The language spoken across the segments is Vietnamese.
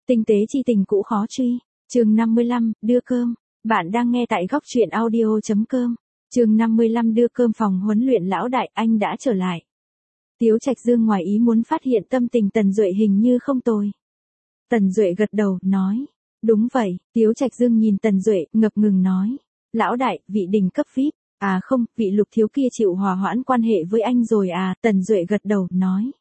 Tinh tế chi tình cũ khó truy. Chương 55, đưa cơm. Bạn đang nghe tại góc truyện audio.com. Chương 55 đưa cơm. Phòng huấn luyện lão đại, anh đã trở lại. Tiếu Trạch Dương ngoài ý muốn phát hiện tâm tình Tần Duệ hình như không tồi. Tần Duệ gật đầu, nói. Đúng vậy. Tiếu Trạch Dương nhìn Tần Duệ, ngập ngừng nói. Lão đại, vị đỉnh cấp VIP. À không, vị Lục thiếu kia chịu hòa hoãn quan hệ với anh rồi à. Tần Duệ gật đầu, nói.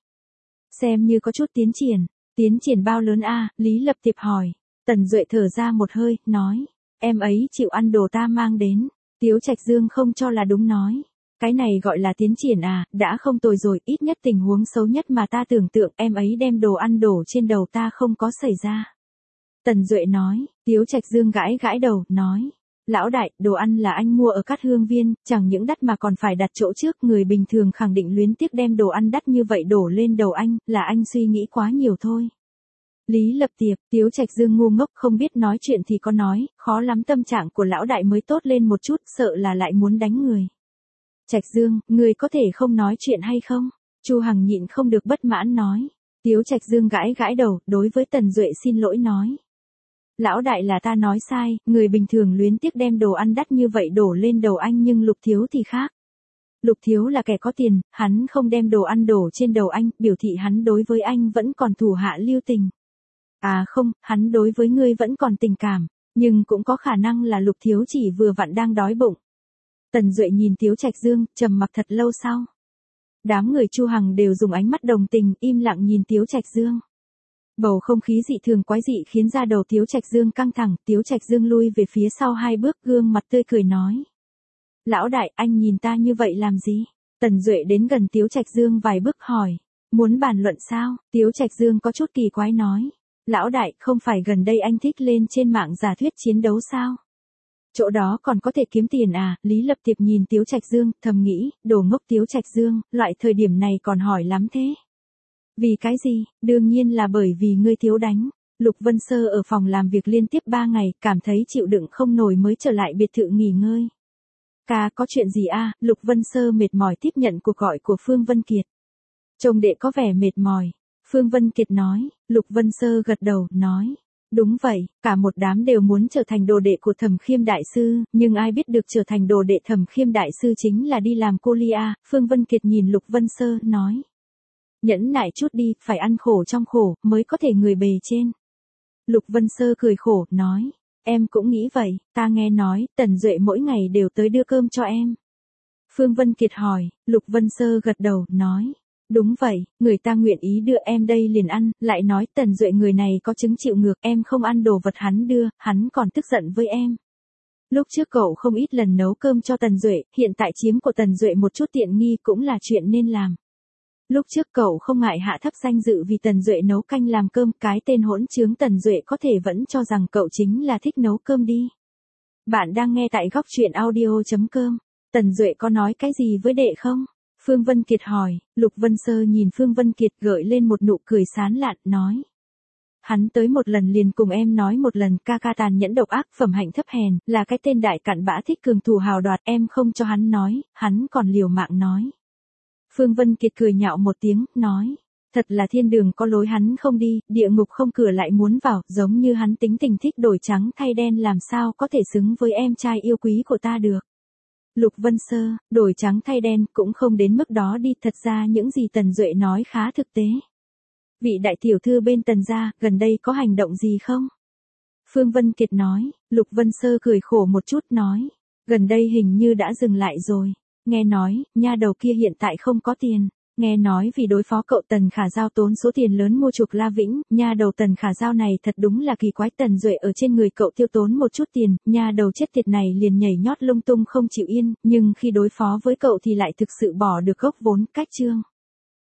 Xem như có chút tiến triển. Tiến triển bao lớn a? Lý Lập Tiệp hỏi. Tần Duệ thở ra một hơi, nói. Em ấy chịu ăn đồ ta mang đến. Tiếu Trạch Dương không cho là đúng, nói. Cái này gọi là tiến triển à, đã không tồi rồi, ít nhất tình huống xấu nhất mà ta tưởng tượng em ấy đem đồ ăn đổ trên đầu ta không có xảy ra. Tần Duệ nói. Tiếu Trạch Dương gãi gãi đầu, nói. Lão đại, đồ ăn là anh mua ở Cát Hương Viên, chẳng những đắt mà còn phải đặt chỗ trước, người bình thường khẳng định luyến tiếc đem đồ ăn đắt như vậy đổ lên đầu anh, là anh suy nghĩ quá nhiều thôi. Lý Lập Tiệp. Tiếu Trạch Dương ngu ngốc không biết nói chuyện thì có nói, khó lắm tâm trạng của lão đại mới tốt lên một chút, sợ là lại muốn đánh người. Trạch Dương, người có thể không nói chuyện hay không? Chu Hằng nhịn không được bất mãn nói. Tiếu Trạch Dương gãi gãi đầu, đối với Tần Duệ xin lỗi nói. Lão đại là ta nói sai, người bình thường luyến tiếc đem đồ ăn đắt như vậy đổ lên đầu anh nhưng Lục thiếu thì khác. Lục thiếu là kẻ có tiền, hắn không đem đồ ăn đổ trên đầu anh, biểu thị hắn đối với anh vẫn còn thủ hạ lưu tình. À không, hắn đối với ngươi vẫn còn tình cảm, nhưng cũng có khả năng là Lục thiếu chỉ vừa vặn đang đói bụng. Tần Duệ nhìn Tiếu Trạch Dương, trầm mặc thật lâu sau. Đám người Chu Hằng đều dùng ánh mắt đồng tình, im lặng nhìn Tiếu Trạch Dương. Bầu không khí dị thường quái dị khiến da đầu Tiếu Trạch Dương căng thẳng, Tiếu Trạch Dương lui về phía sau 2 bước, gương mặt tươi cười nói. Lão đại, anh nhìn ta như vậy làm gì? Tần Duệ đến gần Tiếu Trạch Dương vài bước hỏi. Muốn bàn luận sao? Tiếu Trạch Dương có chút kỳ quái nói. Lão đại, không phải gần đây anh thích lên trên mạng giả thuyết chiến đấu sao? Chỗ đó còn có thể kiếm tiền à? Lý Lập Tiệp nhìn Tiếu Trạch Dương, thầm nghĩ, đồ ngốc Tiếu Trạch Dương, loại thời điểm này còn hỏi lắm thế. Vì cái gì? Đương nhiên là bởi vì ngươi thiếu đánh. Lục Vân Sơ ở phòng làm việc liên tiếp 3 ngày, cảm thấy chịu đựng không nổi mới trở lại biệt thự nghỉ ngơi. Ca có chuyện gì a? Lục Vân Sơ mệt mỏi tiếp nhận cuộc gọi của Phương Vân Kiệt. Chồng đệ có vẻ mệt mỏi. Phương Vân Kiệt nói. Lục Vân Sơ gật đầu, nói. Đúng vậy, cả một đám đều muốn trở thành đồ đệ của Thẩm Khiêm đại sư, nhưng ai biết được trở thành đồ đệ Thẩm Khiêm đại sư chính là đi làm cô lia. Phương Vân Kiệt nhìn Lục Vân Sơ, nói. Nhẫn nại chút đi, phải ăn khổ trong khổ, mới có thể người bề trên. Lục Vân Sơ cười khổ, nói. Em cũng nghĩ vậy, ta nghe nói, Tần Duệ mỗi ngày đều tới đưa cơm cho em. Phương Vân Kiệt hỏi, Lục Vân Sơ gật đầu, nói. Đúng vậy, người ta nguyện ý đưa em đây liền ăn, lại nói Tần Duệ người này có chứng chịu ngược, em không ăn đồ vật hắn đưa, hắn còn tức giận với em. Lúc trước cậu không ít lần nấu cơm cho Tần Duệ, hiện tại chiếm của Tần Duệ một chút tiện nghi cũng là chuyện nên làm. Lúc trước cậu không ngại hạ thấp danh dự vì Tần Duệ nấu canh làm cơm, cái tên hỗn trướng Tần Duệ có thể vẫn cho rằng cậu chính là thích nấu cơm đi. Bạn đang nghe tại góc truyện audio.com. Tần Duệ có nói cái gì với đệ không? Phương Vân Kiệt hỏi. Lục Vân Sơ nhìn Phương Vân Kiệt gợi lên một nụ cười sán lạn, nói. Hắn tới một lần liền cùng em nói một lần, ca ca tàn nhẫn độc ác, phẩm hạnh thấp hèn, là cái tên đại cặn bã thích cường thủ hào đoạt, em không cho hắn nói, hắn còn liều mạng nói. Phương Vân Kiệt cười nhạo một tiếng, nói. Thật là thiên đường có lối hắn không đi, địa ngục không cửa lại muốn vào, giống như hắn tính tình thích đổi trắng thay đen làm sao có thể xứng với em trai yêu quý của ta được. Lục Vân Sơ, đổi trắng thay đen cũng không đến mức đó đi, thật ra những gì Tần Duệ nói khá thực tế. Vị đại tiểu thư bên Tần gia, gần đây có hành động gì không? Phương Vân Kiệt nói. Lục Vân Sơ cười khổ một chút, nói. Gần đây hình như đã dừng lại rồi. Nghe nói, nha đầu kia hiện tại không có tiền. Nghe nói vì đối phó cậu Tần Khả Giao tốn số tiền lớn mua chuộc La Vĩnh, nha đầu Tần Khả Giao này thật đúng là kỳ quái. Tần Duệ ở trên người cậu tiêu tốn một chút tiền, nha đầu chết tiệt này liền nhảy nhót lung tung không chịu yên, nhưng khi đối phó với cậu thì lại thực sự bỏ được gốc vốn, cách chương.